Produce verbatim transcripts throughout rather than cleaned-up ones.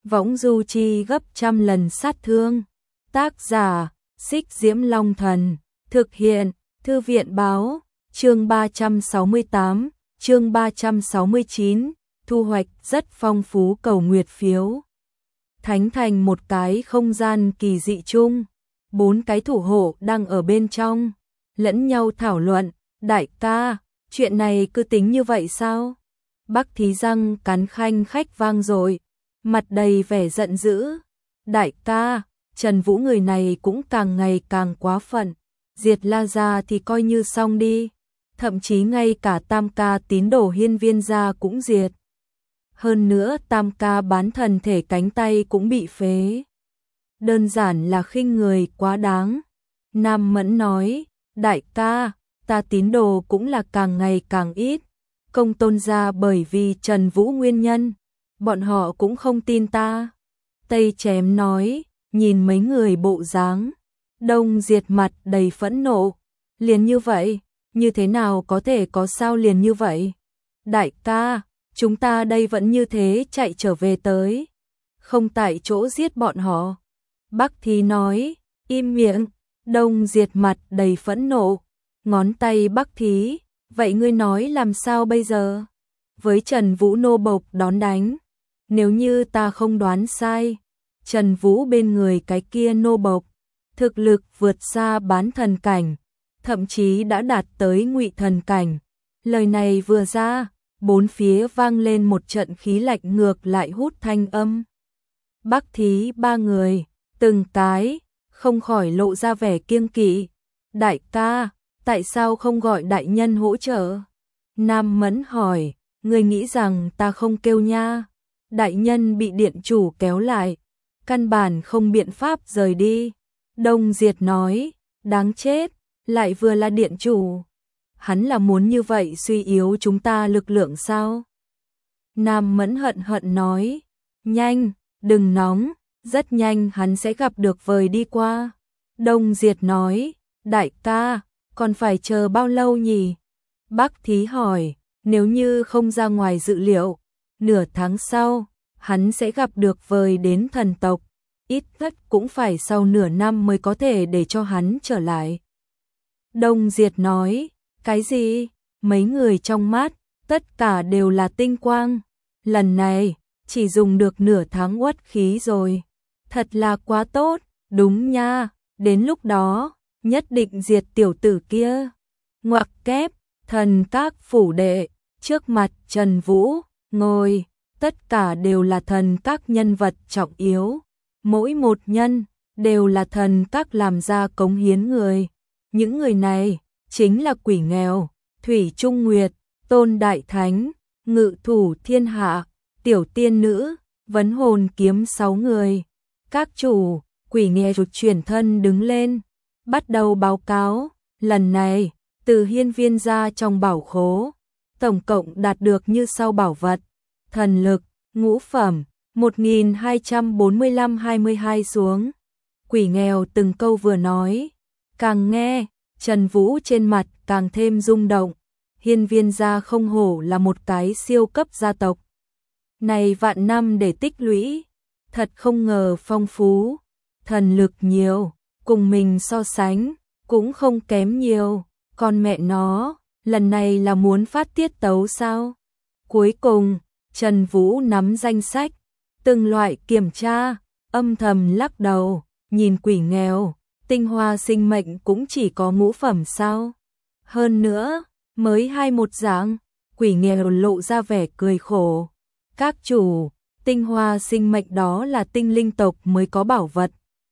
võng du chi gấp trăm lần sát thương. Tác giả, Xích Diễm Long Thần, thực hiện, Thư viện Báo, chương ba trăm sáu mươi tám, chương ba trăm sáu mươi chín, thu hoạch rất phong phú cầu nguyệt phiếu. Thánh thành một cái không gian kỳ dị chung, bốn cái thủ hộ đang ở bên trong, lẫn nhau thảo luận, đại ca, chuyện này cứ tính như vậy sao? Bắc Thí răng cắn khanh khách vang rồi, mặt đầy vẻ giận dữ. Đại ca, Trần Vũ người này cũng càng ngày càng quá phận, diệt La gia thì coi như xong đi, thậm chí ngay cả Tam ca tín đồ Hiên Viên gia cũng diệt. Hơn nữa Tam ca bán thần thể cánh tay cũng bị phế. Đơn giản là khinh người quá đáng. Nam Mẫn nói, đại ca, ta tín đồ cũng là càng ngày càng ít. Công Tôn gia bởi vì Trần Vũ nguyên nhân, bọn họ cũng không tin ta. Tây Chém nói, nhìn mấy người bộ dáng, Đông Diệt mặt đầy phẫn nộ. Liền như vậy, như thế nào có thể có sao liền như vậy? Đại ca, chúng ta đây vẫn như thế chạy trở về tới, không tại chỗ giết bọn họ. Bắc Thí nói, im miệng. Đông Diệt mặt đầy phẫn nộ, ngón tay Bắc Thí, vậy ngươi nói làm sao bây giờ? Với Trần Vũ nô bộc đón đánh, nếu như ta không đoán sai, Trần Vũ bên người cái kia nô bộc, thực lực vượt xa bán thần cảnh, thậm chí đã đạt tới ngụy thần cảnh. Lời này vừa ra, bốn phía vang lên một trận khí lạnh ngược lại hút thanh âm. Bắc Thí ba người, từng cái, không khỏi lộ ra vẻ kiêng kỵ. Đại ca, tại sao không gọi đại nhân hỗ trợ? Nam Mẫn hỏi, người nghĩ rằng ta không kêu nha? Đại nhân bị điện chủ kéo lại, căn bản không biện pháp rời đi. Đông Diệt nói, đáng chết, lại vừa là điện chủ. Hắn là muốn như vậy suy yếu chúng ta lực lượng sao? Nam Mẫn hận hận nói, nhanh, đừng nóng, rất nhanh hắn sẽ gặp được vời đi qua. Đông Diệt nói, đại ca, còn phải chờ bao lâu nhỉ? Bắc Thí hỏi, nếu như không ra ngoài dự liệu, nửa tháng sau, hắn sẽ gặp được vời đến thần tộc, ít nhất cũng phải sau nửa năm mới có thể để cho hắn trở lại. Đông Diệt nói, cái gì? Mấy người trong mắt, tất cả đều là tinh quang. Lần này, chỉ dùng được nửa tháng uất khí rồi. Thật là quá tốt, đúng nha, đến lúc đó, nhất định diệt tiểu tử kia. Ngoặc kép, thần các phủ đệ, trước mặt Trần Vũ, ngồi, tất cả đều là thần các nhân vật trọng yếu. Mỗi một nhân, đều là thần các làm ra cống hiến người. Những người này, chính là Quỷ Nghèo, Thủy Trung Nguyệt, Tôn Đại Thánh, Ngự Thủ Thiên Hạ, Tiểu Tiên Nữ, Vấn Hồn Kiếm sáu người. Các chủ, Quỷ Nghèo chuyển thân đứng lên, bắt đầu báo cáo, lần này, từ Hiên Viên gia trong bảo khố, tổng cộng đạt được như sau bảo vật: thần lực, ngũ phẩm, một nghìn hai trăm bốn mươi lăm hai mươi hai xuống. Quỷ Nghèo từng câu vừa nói, càng nghe, Trần Vũ trên mặt càng thêm rung động. Hiên Viên gia không hổ là một cái siêu cấp gia tộc. Này vạn năm để tích lũy, thật không ngờ phong phú, thần lực nhiều, cùng mình so sánh, cũng không kém nhiều. Con mẹ nó, lần này là muốn phát tiết tấu sao? Cuối cùng, Trần Vũ nắm danh sách, từng loại kiểm tra, âm thầm lắc đầu, nhìn Quỷ Nghèo, tinh hoa sinh mệnh cũng chỉ có ngũ phẩm sao? Hơn nữa, mới hai một dạng, Quỷ Nghèo lộ ra vẻ cười khổ. Các chủ, tinh hoa sinh mệnh đó là tinh linh tộc mới có bảo vật.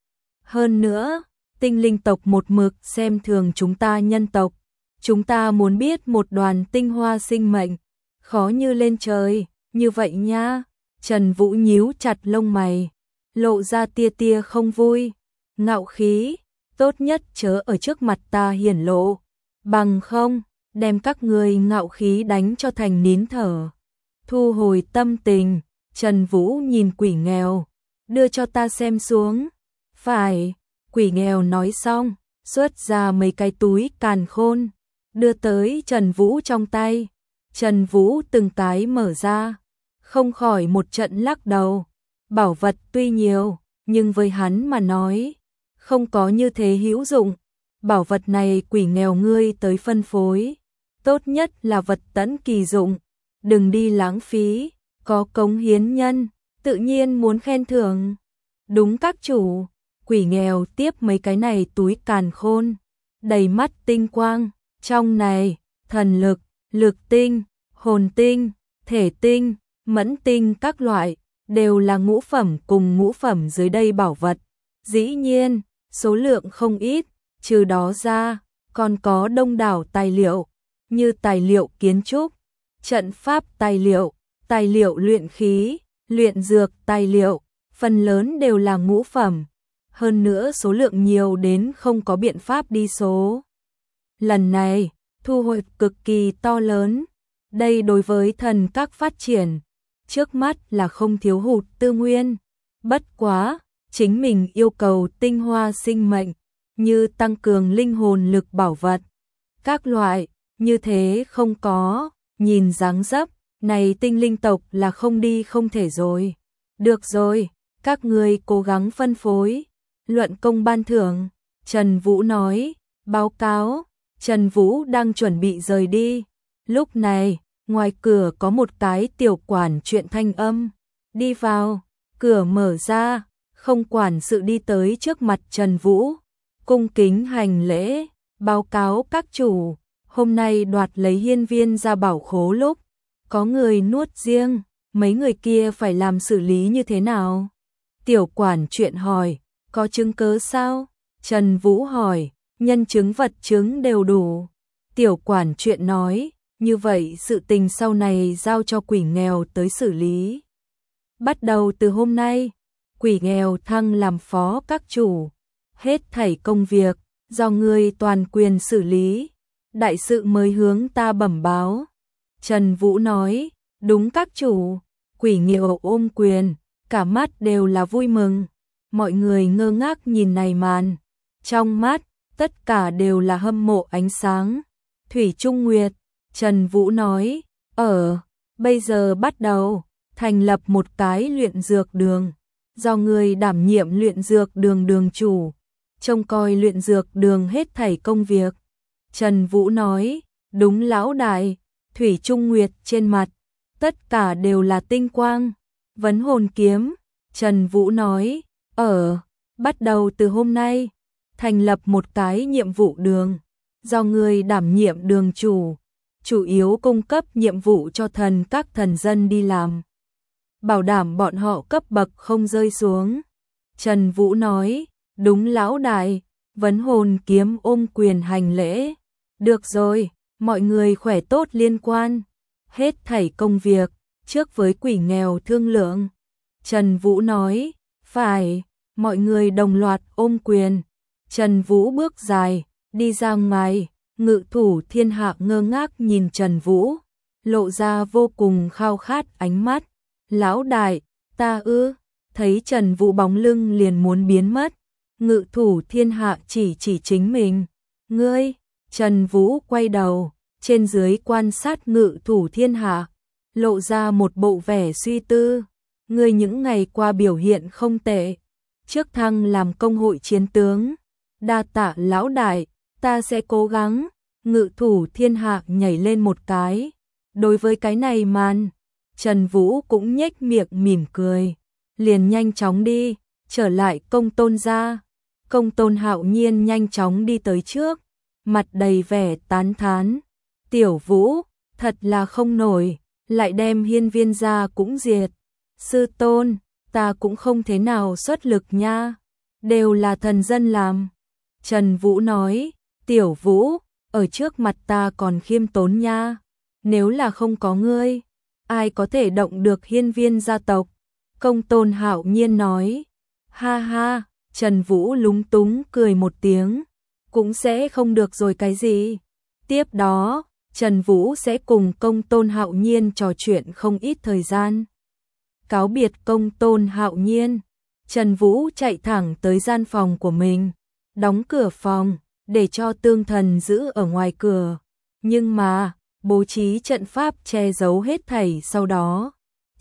Hơn nữa, tinh linh tộc một mực xem thường chúng ta nhân tộc. Chúng ta muốn biết một đoàn tinh hoa sinh mệnh, khó như lên trời, như vậy nha. Trần Vũ nhíu chặt lông mày, lộ ra tia tia không vui. Ngạo khí, tốt nhất chớ ở trước mặt ta hiển lộ, bằng không, đem các người ngạo khí đánh cho thành nín thở. Thu hồi tâm tình, Trần Vũ nhìn Quỷ Nghèo, đưa cho ta xem xuống. Phải, Quỷ Nghèo nói xong, xuất ra mấy cái túi càn khôn, đưa tới Trần Vũ trong tay. Trần Vũ từng cái mở ra, không khỏi một trận lắc đầu. Bảo vật tuy nhiều, nhưng với hắn mà nói, không có như thế hữu dụng. Bảo vật này quỷ nghèo ngươi tới phân phối, tốt nhất là vật tẫn kỳ dụng, đừng đi lãng phí, có cống hiến nhân, tự nhiên muốn khen thưởng. Đúng các chủ, quỷ nghèo tiếp mấy cái này túi càn khôn, đầy mắt tinh quang, trong này, thần lực, lực tinh, hồn tinh, thể tinh, mẫn tinh các loại, đều là ngũ phẩm cùng ngũ phẩm dưới đây bảo vật. Dĩ nhiên, số lượng không ít, trừ đó ra, còn có đông đảo tài liệu, như tài liệu kiến trúc, trận pháp tài liệu, tài liệu luyện khí, luyện dược tài liệu, phần lớn đều là ngũ phẩm. Hơn nữa số lượng nhiều đến không có biện pháp đi số. Lần này, thu hoạch cực kỳ to lớn. Đây đối với thần các phát triển, trước mắt là không thiếu hụt tư nguyên. Bất quá, chính mình yêu cầu tinh hoa sinh mệnh, như tăng cường linh hồn lực bảo vật. Các loại, như thế không có, nhìn dáng dấp, này tinh linh tộc là không đi không thể rồi. Được rồi, các người cố gắng phân phối, luận công ban thưởng. Trần Vũ nói, báo cáo. Trần Vũ đang chuẩn bị rời đi. Lúc này, ngoài cửa có một cái tiểu quản chuyện thanh âm. Đi vào, cửa mở ra, không quản sự đi tới trước mặt Trần Vũ. Cung kính hành lễ, báo cáo các chủ, hôm nay đoạt lấy hiên viên ra bảo khố lúc. Có người nuốt riêng, mấy người kia phải làm xử lý như thế nào? Tiểu quản chuyện hỏi, có chứng cớ sao? Trần Vũ hỏi, nhân chứng vật chứng đều đủ. Tiểu quản chuyện nói, như vậy sự tình sau này giao cho quỷ nghèo tới xử lý. Bắt đầu từ hôm nay, quỷ nghèo thăng làm phó các chủ. Hết thảy công việc, do người toàn quyền xử lý. Đại sự mới hướng ta bẩm báo. Trần Vũ nói, đúng các chủ. Quỷ nghèo ôm quyền, cả mắt đều là vui mừng. Mọi người ngơ ngác nhìn này màn. Trong mắt, tất cả đều là hâm mộ ánh sáng. Thủy Trung Nguyệt, Trần Vũ nói, ở, bây giờ bắt đầu, thành lập một cái luyện dược đường. Do người đảm nhiệm luyện dược đường đường chủ, trông coi luyện dược đường hết thảy công việc. Trần Vũ nói, đúng lão đại. Thủy Trung Nguyệt trên mặt, tất cả đều là tinh quang. Vấn hồn kiếm, Trần Vũ nói, ở, bắt đầu từ hôm nay, thành lập một cái nhiệm vụ đường, do người đảm nhiệm đường chủ, chủ yếu cung cấp nhiệm vụ cho thần các thần dân đi làm, bảo đảm bọn họ cấp bậc không rơi xuống. Trần Vũ nói, đúng lão đại. Vấn hồn kiếm ôm quyền hành lễ. Được rồi, mọi người khỏe tốt liên quan. Hết thảy công việc, trước với quỷ nghèo thương lượng. Trần Vũ nói, phải, mọi người đồng loạt ôm quyền. Trần Vũ bước dài, đi ra ngoài, Ngự thủ thiên hạ ngơ ngác nhìn Trần Vũ, lộ ra vô cùng khao khát ánh mắt. Lão đại, ta ư, thấy Trần Vũ bóng lưng liền muốn biến mất. Ngự thủ thiên hạ chỉ chỉ chính mình. Ngươi, Trần Vũ quay đầu, trên dưới quan sát ngự thủ thiên hạ, lộ ra một bộ vẻ suy tư. Ngươi những ngày qua biểu hiện không tệ, trước thăng làm công hội chiến tướng. Đa tạ lão đại, ta sẽ cố gắng. Ngự thủ thiên hạ nhảy lên một cái. Đối với cái này màn, Trần Vũ cũng nhếch miệng mỉm cười, liền nhanh chóng đi, trở lại Công Tôn gia. Công Tôn Hạo Nhiên nhanh chóng đi tới trước, mặt đầy vẻ tán thán. Tiểu Vũ, thật là không nổi, lại đem hiên viên gia cũng diệt. Sư tôn, ta cũng không thế nào xuất lực nha, đều là thần dân làm. Trần Vũ nói, Tiểu Vũ, ở trước mặt ta còn khiêm tốn nha, nếu là không có ngươi, ai có thể động được hiên viên gia tộc. Công Tôn Hạo Nhiên nói, ha ha. Trần Vũ lúng túng cười một tiếng, cũng sẽ không được rồi cái gì. Tiếp đó, Trần Vũ sẽ cùng Công Tôn Hạo Nhiên trò chuyện không ít thời gian. Cáo biệt Công Tôn Hạo Nhiên, Trần Vũ chạy thẳng tới gian phòng của mình, đóng cửa phòng, để cho tương thần giữ ở ngoài cửa. Nhưng mà, bố trí trận pháp che giấu hết thảy sau đó.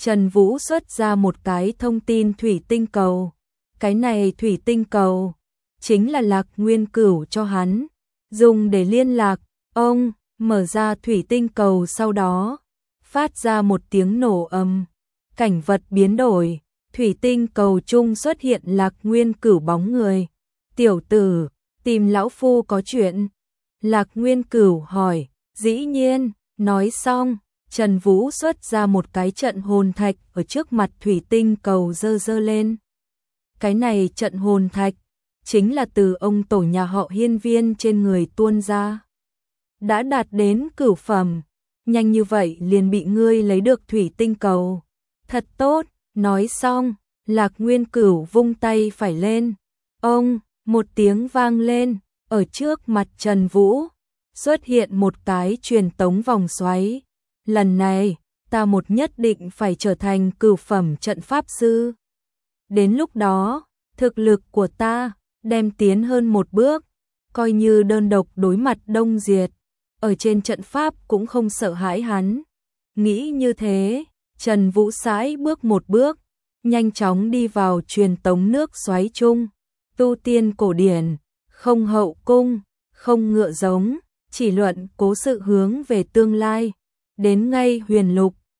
Trần Vũ xuất ra một cái thông tin thủy tinh cầu. Cái này thủy tinh cầu chính là Lạc Nguyên Cửu cho hắn, dùng để liên lạc. Ông mở ra thủy tinh cầu sau đó, phát ra một tiếng nổ ầm, cảnh vật biến đổi, thủy tinh cầu chung xuất hiện Lạc Nguyên Cửu bóng người. Tiểu tử, tìm lão phu có chuyện? Lạc Nguyên Cửu hỏi. Dĩ nhiên. Nói xong, Trần Vũ xuất ra một cái trận hồn thạch ở trước mặt thủy tinh cầu dơ dơ lên. Cái này trận hồn thạch chính là từ ông tổ nhà họ Hiên Viên trên người tuôn ra. Đã đạt đến cửu phẩm, nhanh như vậy liền bị ngươi lấy được thủy tinh cầu. Thật tốt. Nói xong, Lạc Nguyên Cửu vung tay phải lên. Ông, một tiếng vang lên, ở trước mặt Trần Vũ xuất hiện một cái truyền tống vòng xoáy. Lần này, ta một nhất định phải trở thành cửu phẩm trận pháp sư. Đến lúc đó, thực lực của ta đem tiến hơn một bước, coi như đơn độc đối mặt Đông Diệt, ở trên trận pháp cũng không sợ hãi hắn. Nghĩ như thế, Trần Vũ sải bước một bước, nhanh chóng đi vào truyền tống nước xoáy chung. Tu tiên cổ điển, không hậu cung, không ngựa giống, chỉ luận cố sự hướng về tương lai. Đến ngay huyền lục,